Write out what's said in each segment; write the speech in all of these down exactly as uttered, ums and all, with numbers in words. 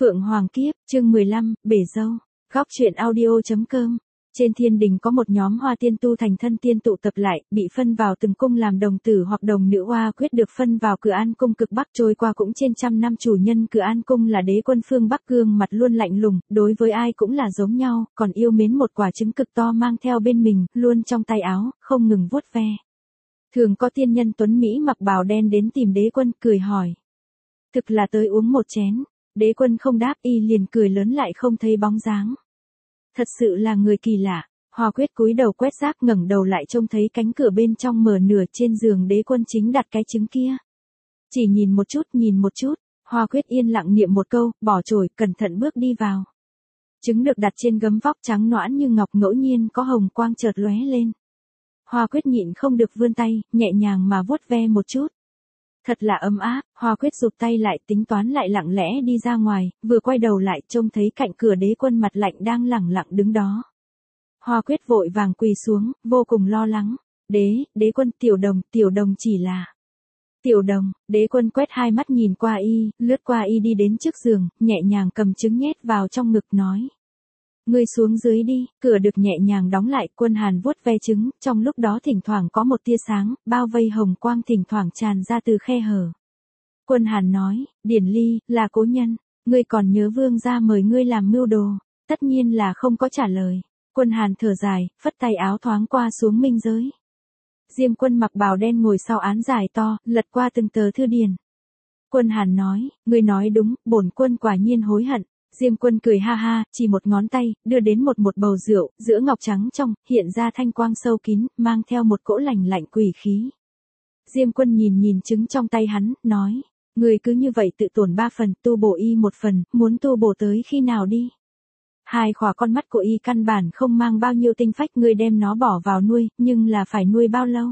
Phượng Hoàng Kiếp, chương mười lăm, Bể Dâu, góc truyện audio.com. Trên thiên đình có một nhóm hoa tiên tu thành thân tiên tụ tập lại, bị phân vào từng cung làm đồng tử hoặc đồng nữ. Hoa Quyết được phân vào Cửa An cung cực Bắc, trôi qua cũng trên trăm năm. Chủ nhân Cửa An cung là đế quân phương Bắc, gương mặt luôn lạnh lùng, đối với ai cũng là giống nhau, còn yêu mến một quả trứng cực to mang theo bên mình, luôn trong tay áo, không ngừng vuốt ve. Thường có tiên nhân tuấn Mỹ mặc bào đen đến tìm đế quân, cười hỏi: thực là tới uống một chén. Đế quân không đáp, y liền cười lớn lại không thấy bóng dáng. Thật sự là người kỳ lạ. Hoa Quyết cúi đầu quét rác, ngẩng đầu lại trông thấy cánh cửa bên trong mở nửa, trên giường đế quân chính đặt cái trứng kia. Chỉ nhìn một chút, nhìn một chút, Hoa Quyết yên lặng niệm một câu, bỏ chổi, cẩn thận bước đi vào. Trứng được đặt trên gấm vóc trắng nõn như ngọc, ngẫu nhiên có hồng quang chợt lóe lên. Hoa Quyết nhịn không được vươn tay, nhẹ nhàng mà vuốt ve một chút. Thật là ấm áp. Hoa Quyết rụt tay lại, tính toán lại lặng lẽ đi ra ngoài, vừa quay đầu lại trông thấy cạnh cửa đế quân mặt lạnh đang lẳng lặng đứng đó. Hoa Quyết vội vàng quỳ xuống, vô cùng lo lắng. Đế, đế quân, tiểu đồng, tiểu đồng chỉ là... Tiểu đồng. Đế quân quét hai mắt nhìn qua y, lướt qua y đi đến trước giường, nhẹ nhàng cầm trứng nhét vào trong ngực nói: ngươi xuống dưới đi. Cửa được nhẹ nhàng đóng lại, Quân Hàn vuốt ve trứng, trong lúc đó thỉnh thoảng có một tia sáng, bao vây hồng quang thỉnh thoảng tràn ra từ khe hở. Quân Hàn nói: Điển Ly, là cố nhân, ngươi còn nhớ vương gia mời ngươi làm mưu đồ? Tất nhiên là không có trả lời. Quân Hàn thở dài, phất tay áo thoáng qua xuống minh giới. Diêm Quân mặc bào đen ngồi sau án dài to, lật qua từng tờ thư điển. Quân Hàn nói: ngươi nói đúng, bổn quân quả nhiên hối hận. Diêm Quân cười ha ha, chỉ một ngón tay, đưa đến một một bầu rượu, giữa ngọc trắng trong, hiện ra thanh quang sâu kín, mang theo một cỗ lạnh lạnh quỷ khí. Diêm Quân nhìn nhìn trứng trong tay hắn, nói: người cứ như vậy tự tổn ba phần, tu bổ y một phần, muốn tu bổ tới khi nào đi? Hai khỏa con mắt của y căn bản không mang bao nhiêu tinh phách, người đem nó bỏ vào nuôi, nhưng là phải nuôi bao lâu?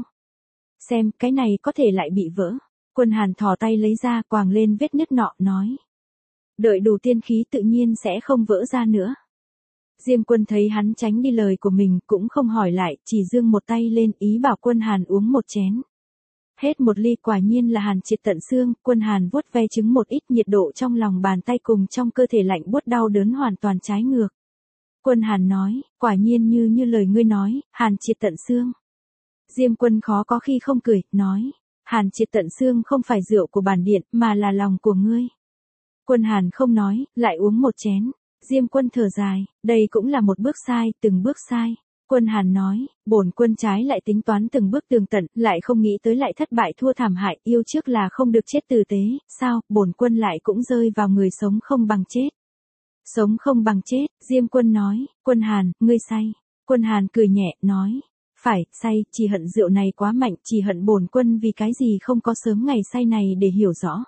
Xem, cái này có thể lại bị vỡ. Quân Hàn thò tay lấy ra, quàng lên vết nứt nọ, nói: đợi đủ tiên khí tự nhiên sẽ không vỡ ra nữa. Diêm Quân thấy hắn tránh đi lời của mình, cũng không hỏi lại, chỉ giương một tay lên, ý bảo Quân Hàn uống một chén. Hết một ly, quả nhiên là hàn triệt tận xương. Quân Hàn vuốt ve trứng một ít, nhiệt độ trong lòng bàn tay cùng trong cơ thể lạnh buốt đau đớn hoàn toàn trái ngược. Quân Hàn nói: quả nhiên như như lời ngươi nói, hàn triệt tận xương. Diêm Quân khó có khi không cười, nói: hàn triệt tận xương không phải rượu của bản điện, mà là lòng của ngươi. Quân Hàn không nói, lại uống một chén. Diêm Quân thở dài: đây cũng là một bước sai, từng bước sai. Quân Hàn nói: bổn quân trái lại tính toán từng bước tường tận, lại không nghĩ tới lại thất bại thua thảm hại, yêu trước là không được chết tử tế, sao, bổn quân lại cũng rơi vào người sống không bằng chết. Sống không bằng chết. Diêm Quân nói: Quân Hàn, ngươi say. Quân Hàn cười nhẹ, nói: phải, say, chỉ hận rượu này quá mạnh, chỉ hận bổn quân vì cái gì không có sớm ngày say này để hiểu rõ.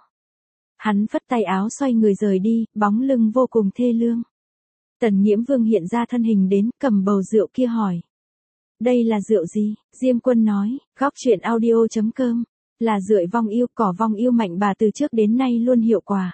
Hắn phất tay áo xoay người rời đi, bóng lưng vô cùng thê lương. Tần Nghiễm Vương hiện ra thân hình đến, cầm bầu rượu kia hỏi: đây là rượu gì? Diêm Quân nói: góc truyện audio.com. Là rượu vong yêu, cỏ vong yêu mạnh bà từ trước đến nay luôn hiệu quả.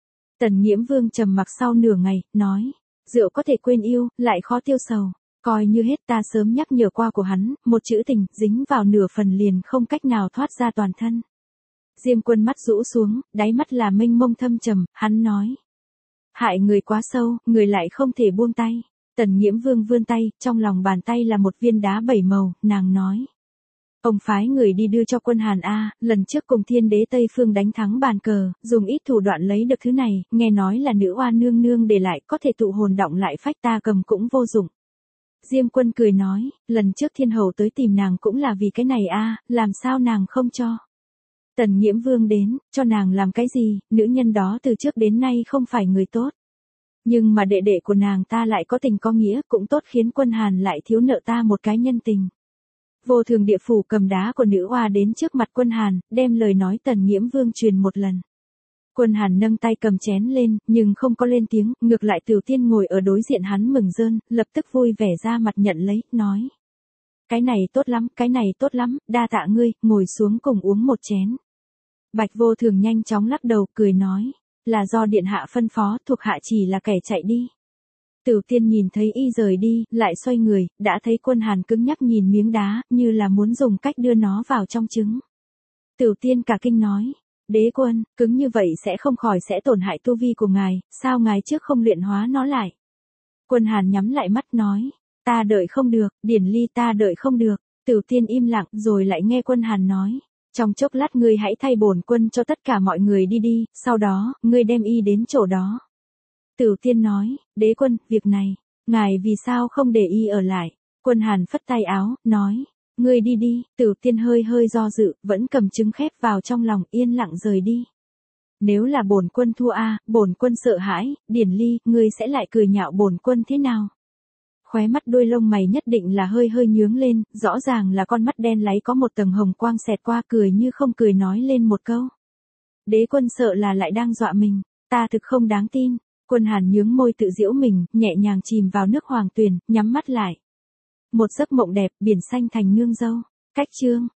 Tần Nghiễm Vương trầm mặc sau nửa ngày, nói: rượu có thể quên yêu, lại khó tiêu sầu. Coi như hết, ta sớm nhắc nhở qua của hắn, một chữ tình, dính vào nửa phần liền không cách nào thoát ra toàn thân. Diêm Quân mắt rũ xuống, đáy mắt là mênh mông thâm trầm, hắn nói: hại người quá sâu, người lại không thể buông tay. Tần Nghiễm Vương vươn tay, trong lòng bàn tay là một viên đá bảy màu, nàng nói: ông phái người đi đưa cho Quân Hàn a, lần trước cùng Thiên Đế Tây Phương đánh thắng bàn cờ, dùng ít thủ đoạn lấy được thứ này, nghe nói là nữ oa nương nương để lại, có thể tụ hồn động lại phách, ta cầm cũng vô dụng. Diêm Quân cười nói: lần trước Thiên Hầu tới tìm nàng cũng là vì cái này a, làm sao nàng không cho? Tần Nghiễm Vương đến, cho nàng làm cái gì, nữ nhân đó từ trước đến nay không phải người tốt. Nhưng mà đệ đệ của nàng ta lại có tình có nghĩa, cũng tốt, khiến Quân Hàn lại thiếu nợ ta một cái nhân tình. Vô Thường địa phủ cầm đá của nữ oa đến trước mặt Quân Hàn, đem lời nói Tần Nghiễm Vương truyền một lần. Quân Hàn nâng tay cầm chén lên, nhưng không có lên tiếng, ngược lại Tiểu Tiên ngồi ở đối diện hắn mừng rơn, lập tức vui vẻ ra mặt nhận lấy, nói: cái này tốt lắm, cái này tốt lắm, đa tạ ngươi, ngồi xuống cùng uống một chén. Bạch Vô Thường nhanh chóng lắc đầu, cười nói: là do điện hạ phân phó, thuộc hạ chỉ là kẻ chạy đi. Tiểu Tiên nhìn thấy y rời đi, lại xoay người, đã thấy Quân Hàn cứng nhắc nhìn miếng đá, như là muốn dùng cách đưa nó vào trong trứng. Tiểu Tiên cả kinh nói: Đế quân, cứng như vậy sẽ không khỏi sẽ tổn hại tu vi của ngài, sao ngài trước không luyện hóa nó lại? Quân Hàn nhắm lại mắt nói, ta đợi không được, Điển Ly ta đợi không được. Tử Tiên im lặng rồi lại nghe Quân Hàn nói, trong chốc lát ngươi hãy thay bổn quân cho tất cả mọi người đi đi, sau đó, ngươi đem y đến chỗ đó. Tử Tiên nói, đế quân, việc này, ngài vì sao không để y ở lại? Quân Hàn phất tay áo, nói, ngươi đi đi. Tử Tiên hơi hơi do dự, vẫn cầm trứng khép vào trong lòng, yên lặng rời đi. Nếu là bổn quân thua a, bổn quân sợ hãi, Điển Ly, ngươi sẽ lại cười nhạo bổn quân thế nào? Khóe mắt đuôi lông mày nhất định là hơi hơi nhướng lên, rõ ràng là con mắt đen láy có một tầng hồng quang xẹt qua, cười như không cười nói lên một câu. Đế quân sợ là lại đang dọa mình, ta thực không đáng tin. Quân Hàn nhướng môi tự giễu mình, nhẹ nhàng chìm vào nước hoàng tuyền, nhắm mắt lại. Một giấc mộng đẹp, biển xanh thành nương dâu. Cách chương